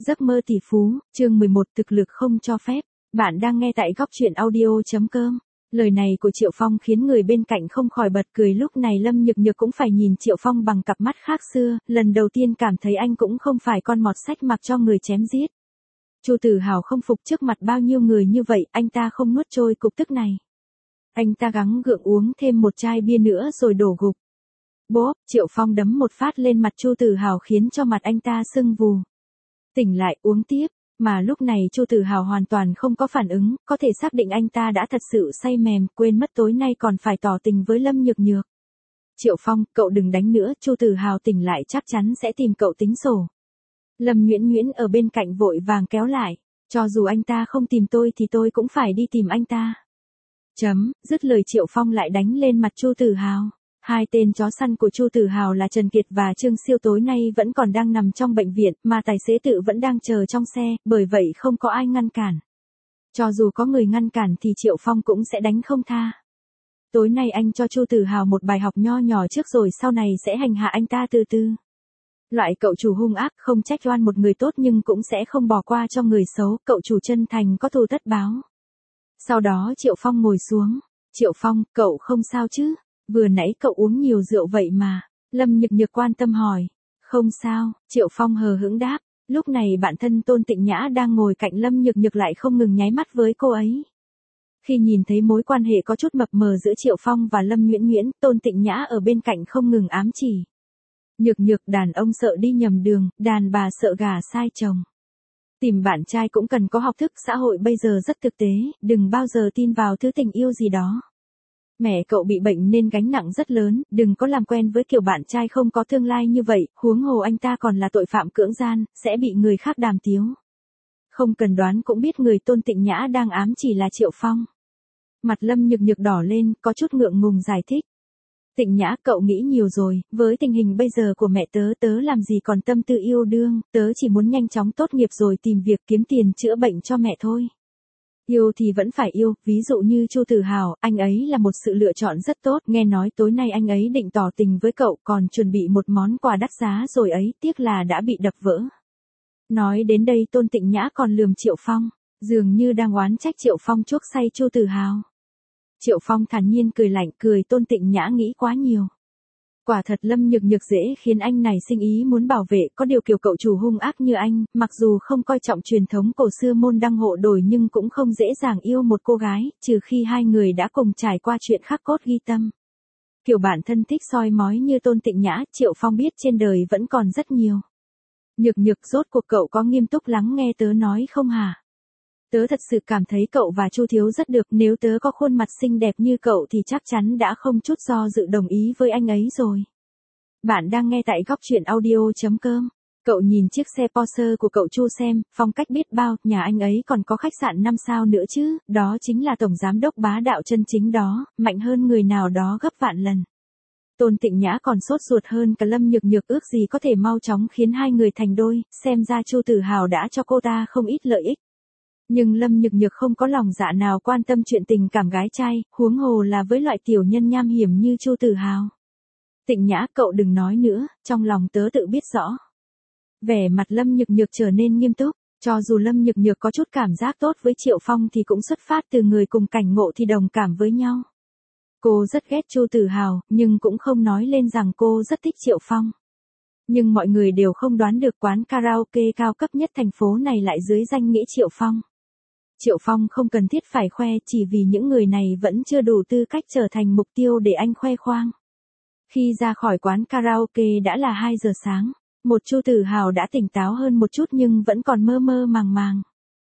Giấc mơ tỷ phú, chương 11 thực lực không cho phép. Bạn đang nghe tại góc truyện audio.com. Lời này của Triệu Phong khiến người bên cạnh không khỏi bật cười, lúc này Lâm Nhược Nhược cũng phải nhìn Triệu Phong bằng cặp mắt khác xưa, lần đầu tiên cảm thấy anh cũng không phải con mọt sách mặc cho người chém giết. Chu Tử Hào không phục trước mặt bao nhiêu người như vậy, anh ta không nuốt trôi cục tức này. Anh ta gắng gượng uống thêm một chai bia nữa rồi đổ gục. Bốp, Triệu Phong đấm một phát lên mặt Chu Tử Hào khiến cho mặt anh ta sưng vù. Tỉnh lại uống tiếp, mà lúc này Chu Tử Hào hoàn toàn không có phản ứng, có thể xác định anh ta đã thật sự say mềm, quên mất tối nay còn phải tỏ tình với Lâm Nhược Nhược. Triệu Phong, cậu đừng đánh nữa, Chu Tử Hào tỉnh lại chắc chắn sẽ tìm cậu tính sổ. Lâm Nguyễn Nguyễn ở bên cạnh vội vàng kéo lại, cho dù anh ta không tìm tôi thì tôi cũng phải đi tìm anh ta. Dứt lời Triệu Phong lại đánh lên mặt Chu Tử Hào. Hai tên chó săn của Chu Tử Hào là Trần Kiệt và Trương Siêu tối nay vẫn còn đang nằm trong bệnh viện, mà tài xế tự vẫn đang chờ trong xe, bởi vậy không có ai ngăn cản. Cho dù có người ngăn cản thì Triệu Phong cũng sẽ đánh không tha. Tối nay anh cho Chu Tử Hào một bài học nho nhỏ trước rồi sau này sẽ hành hạ anh ta từ từ. Loại cậu chủ hung ác không trách oan một người tốt nhưng cũng sẽ không bỏ qua cho người xấu, cậu chủ chân thành có thù tất báo. Sau đó Triệu Phong ngồi xuống. Triệu Phong, cậu không sao chứ? Vừa nãy cậu uống nhiều rượu vậy mà. Lâm Nhược Nhược quan tâm hỏi. Không sao, Triệu Phong hờ hững đáp. Lúc này bạn thân Tôn Tịnh Nhã đang ngồi cạnh Lâm Nhược Nhược lại không ngừng nháy mắt với cô ấy. Khi nhìn thấy mối quan hệ có chút mập mờ giữa Triệu Phong và Lâm Nguyễn Nguyễn, Tôn Tịnh Nhã ở bên cạnh không ngừng ám chỉ. Nhược Nhược, đàn ông sợ đi nhầm đường, đàn bà sợ gả sai chồng. Tìm bạn trai cũng cần có học thức, xã hội bây giờ rất thực tế, đừng bao giờ tin vào thứ tình yêu gì đó. Mẹ cậu bị bệnh nên gánh nặng rất lớn, đừng có làm quen với kiểu bạn trai không có tương lai như vậy, huống hồ anh ta còn là tội phạm cưỡng gian, sẽ bị người khác đàm tiếu. Không cần đoán cũng biết người Tôn Tịnh Nhã đang ám chỉ là Triệu Phong. Mặt Lâm Nhược Nhược đỏ lên, có chút ngượng ngùng giải thích. Tịnh Nhã, cậu nghĩ nhiều rồi, với tình hình bây giờ của mẹ tớ làm gì còn tâm tư yêu đương, tớ chỉ muốn nhanh chóng tốt nghiệp rồi tìm việc kiếm tiền chữa bệnh cho mẹ thôi. Yêu thì vẫn phải yêu, ví dụ như Chu Tử Hào, anh ấy là một sự lựa chọn rất tốt, nghe nói tối nay anh ấy định tỏ tình với cậu, còn chuẩn bị một món quà đắt giá rồi ấy, tiếc là đã bị đập vỡ. Nói đến đây Tôn Tịnh Nhã còn lườm Triệu Phong, dường như đang oán trách Triệu Phong chuốc say Chu Tử Hào. Triệu Phong thản nhiên cười lạnh, cười Tôn Tịnh Nhã nghĩ quá nhiều. Quả thật Lâm Nhược Nhược dễ khiến anh này sinh ý muốn bảo vệ, có điều kiểu cậu chủ hung ác như anh, mặc dù không coi trọng truyền thống cổ xưa môn đăng hộ đổi nhưng cũng không dễ dàng yêu một cô gái, trừ khi hai người đã cùng trải qua chuyện khắc cốt ghi tâm. Kiểu bạn thân thích soi mói như Tôn Tịnh Nhã, Triệu Phong biết trên đời vẫn còn rất nhiều. Nhược Nhược, rốt cuộc cậu có nghiêm túc lắng nghe tớ nói không hả? Tớ thật sự cảm thấy cậu và Chu Thiếu rất được, nếu tớ có khuôn mặt xinh đẹp như cậu thì chắc chắn đã không chút do dự đồng ý với anh ấy rồi. Bạn đang nghe tại góc truyện audio.com. Cậu nhìn chiếc xe Porsche của cậu Chu xem, phong cách biết bao, nhà anh ấy còn có khách sạn 5 sao nữa chứ, đó chính là tổng giám đốc bá đạo chân chính đó, mạnh hơn người nào đó gấp vạn lần. Tôn Tịnh Nhã còn sốt ruột hơn cả Lâm Nhược Nhược, ước gì có thể mau chóng khiến hai người thành đôi, xem ra Chu Tử Hào đã cho cô ta không ít lợi ích. Nhưng Lâm Nhược Nhược không có lòng dạ nào quan tâm chuyện tình cảm gái trai, huống hồ là với loại tiểu nhân nham hiểm như Chu Tử Hào. Tịnh Nhã, cậu đừng nói nữa, trong lòng tớ tự biết rõ. Vẻ mặt Lâm Nhược Nhược trở nên nghiêm túc, cho dù Lâm Nhược Nhược có chút cảm giác tốt với Triệu Phong thì cũng xuất phát từ người cùng cảnh ngộ thì đồng cảm với nhau. Cô rất ghét Chu Tử Hào, nhưng cũng không nói lên rằng cô rất thích Triệu Phong. Nhưng mọi người đều không đoán được quán karaoke cao cấp nhất thành phố này lại dưới danh nghĩa Triệu Phong. Triệu Phong không cần thiết phải khoe, chỉ vì những người này vẫn chưa đủ tư cách trở thành mục tiêu để anh khoe khoang. Khi ra khỏi quán karaoke đã là 2 giờ sáng, một Chu Tử Hào đã tỉnh táo hơn một chút nhưng vẫn còn mơ mơ màng màng.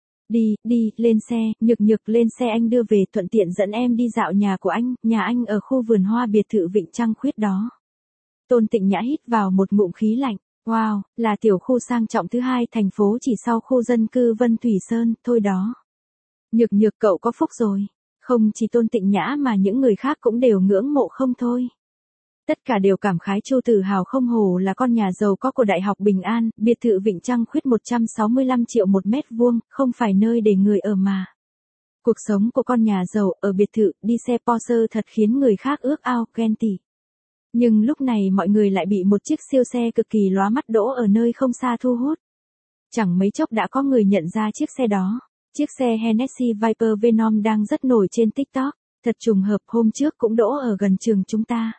Đi, lên xe, Nhược Nhược lên xe anh đưa về, thuận tiện dẫn em đi dạo nhà của anh, nhà anh ở khu vườn hoa biệt thự Vịnh Trăng Khuyết đó. Tôn Tịnh Nhã hít vào một ngụm khí lạnh, wow, là tiểu khu sang trọng thứ 2 thành phố chỉ sau khu dân cư Vân Thủy Sơn, thôi đó. Nhược Nhược, cậu có phúc rồi. Không chỉ Tôn Tịnh Nhã mà những người khác cũng đều ngưỡng mộ không thôi. Tất cả đều cảm khái Chu Tử Hào không hổ là con nhà giàu có của Đại học Bình An, biệt thự Vịnh Trăng Khuyết 165 triệu một mét vuông, không phải nơi để người ở mà. Cuộc sống của con nhà giàu ở biệt thự, đi xe Porsche thật khiến người khác ước ao, ghen tị. Nhưng lúc này mọi người lại bị một chiếc siêu xe cực kỳ lóa mắt đỗ ở nơi không xa thu hút. Chẳng mấy chốc đã có người nhận ra chiếc xe đó. Chiếc xe Hennessy Viper Venom đang rất nổi trên TikTok. Thật trùng hợp hôm trước cũng đỗ ở gần trường chúng ta.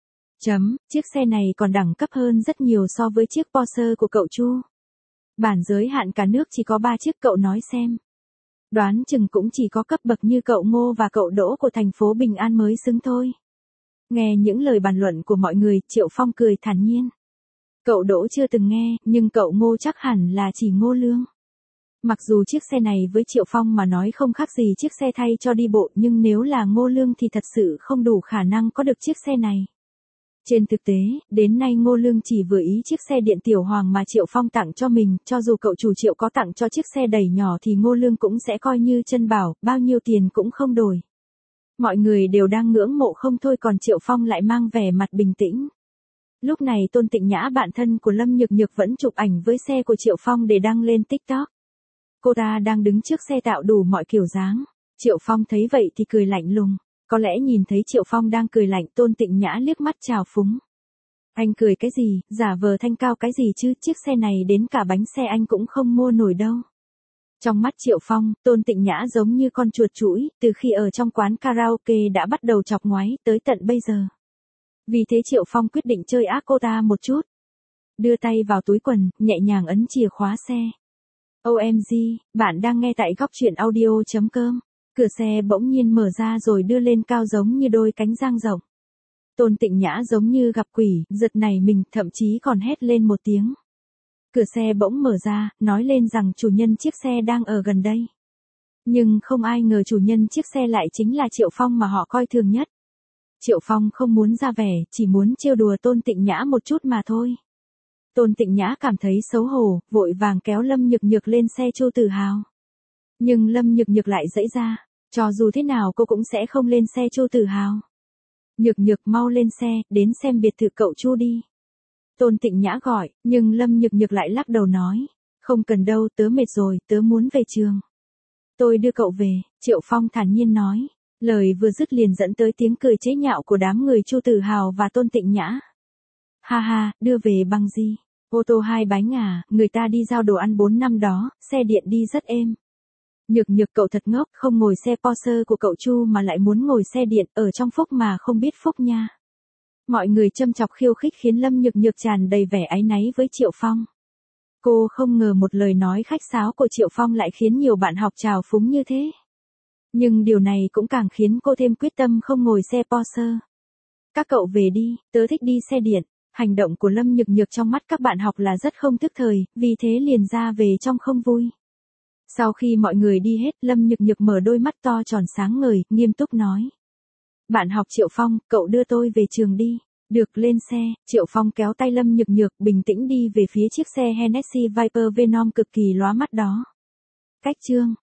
Chiếc xe này còn đẳng cấp hơn rất nhiều so với chiếc Porsche của cậu Chu. Bản giới hạn cả nước chỉ có 3 chiếc, cậu nói xem. Đoán chừng cũng chỉ có cấp bậc như cậu Ngô và cậu Đỗ của thành phố Bình An mới xứng thôi. Nghe những lời bàn luận của mọi người, Triệu Phong cười thản nhiên. Cậu Đỗ chưa từng nghe, nhưng cậu Ngô chắc hẳn là chỉ Ngô Lương. Mặc dù chiếc xe này với Triệu Phong mà nói không khác gì chiếc xe thay cho đi bộ, nhưng nếu là Ngô Lương thì thật sự không đủ khả năng có được chiếc xe này. Trên thực tế, đến nay Ngô Lương chỉ vừa ý chiếc xe điện tiểu hoàng mà Triệu Phong tặng cho mình, cho dù cậu chủ Triệu có tặng cho chiếc xe đẩy nhỏ thì Ngô Lương cũng sẽ coi như chân bảo, bao nhiêu tiền cũng không đổi. Mọi người đều đang ngưỡng mộ không thôi, còn Triệu Phong lại mang vẻ mặt bình tĩnh. Lúc này Tôn Tịnh Nhã, bạn thân của Lâm Nhược Nhược, vẫn chụp ảnh với xe của Triệu Phong để đăng lên TikTok. Cô ta đang đứng trước xe tạo đủ mọi kiểu dáng. Triệu Phong thấy vậy thì cười lạnh lùng. Có lẽ nhìn thấy Triệu Phong đang cười lạnh, Tôn Tịnh Nhã liếc mắt trào phúng. Anh cười cái gì, giả vờ thanh cao cái gì chứ, chiếc xe này đến cả bánh xe anh cũng không mua nổi đâu. Trong mắt Triệu Phong, Tôn Tịnh Nhã giống như con chuột chũi, từ khi ở trong quán karaoke đã bắt đầu chọc ngoáy tới tận bây giờ. Vì thế Triệu Phong quyết định chơi ác cô ta một chút. Đưa tay vào túi quần, nhẹ nhàng ấn chìa khóa xe. OMG, bạn đang nghe tại góc truyện audio.com. Cửa xe bỗng nhiên mở ra rồi đưa lên cao giống như đôi cánh dang rộng. Tôn Tịnh Nhã giống như gặp quỷ, giật nảy mình, thậm chí còn hét lên một tiếng. Cửa xe bỗng mở ra, nói lên rằng chủ nhân chiếc xe đang ở gần đây. Nhưng không ai ngờ chủ nhân chiếc xe lại chính là Triệu Phong mà họ coi thường nhất. Triệu Phong không muốn ra vẻ, chỉ muốn trêu đùa Tôn Tịnh Nhã một chút mà thôi. Tôn Tịnh Nhã cảm thấy xấu hổ, vội vàng kéo Lâm Nhược Nhược lên xe Chu Tử Hào. Nhưng Lâm Nhược Nhược lại giãy ra, cho dù thế nào cô cũng sẽ không lên xe Chu Tử Hào. Nhược Nhược mau lên xe, đến xem biệt thự cậu Chu đi. Tôn Tịnh Nhã gọi, nhưng Lâm Nhược Nhược lại lắc đầu nói, không cần đâu, tớ mệt rồi, tớ muốn về trường. Tôi đưa cậu về, Triệu Phong thản nhiên nói. Lời vừa dứt liền dẫn tới tiếng cười chế nhạo của đám người Chu Tử Hào và Tôn Tịnh Nhã. Ha ha, đưa về bằng gì? Ô tô 2 bánh à, người ta đi giao đồ ăn 4 năm đó, xe điện đi rất êm. Nhược Nhược, cậu thật ngốc, không ngồi xe Porsche của cậu Chu mà lại muốn ngồi xe điện, ở trong phúc mà không biết phúc nha. Mọi người châm chọc khiêu khích khiến Lâm Nhược Nhược tràn đầy vẻ áy náy với Triệu Phong. Cô không ngờ một lời nói khách sáo của Triệu Phong lại khiến nhiều bạn học trào phúng như thế. Nhưng điều này cũng càng khiến cô thêm quyết tâm không ngồi xe Porsche. Các cậu về đi, tớ thích đi xe điện. Hành động của Lâm Nhược Nhược trong mắt các bạn học là rất không thức thời, vì thế liền ra về trong không vui. Sau khi mọi người đi hết, Lâm Nhược Nhược mở đôi mắt to tròn sáng ngời, nghiêm túc nói. Bạn học Triệu Phong, cậu đưa tôi về trường đi. Được, lên xe. Triệu Phong kéo tay Lâm Nhược Nhược bình tĩnh đi về phía chiếc xe Hennessy Viper Venom cực kỳ lóa mắt đó. Cách chương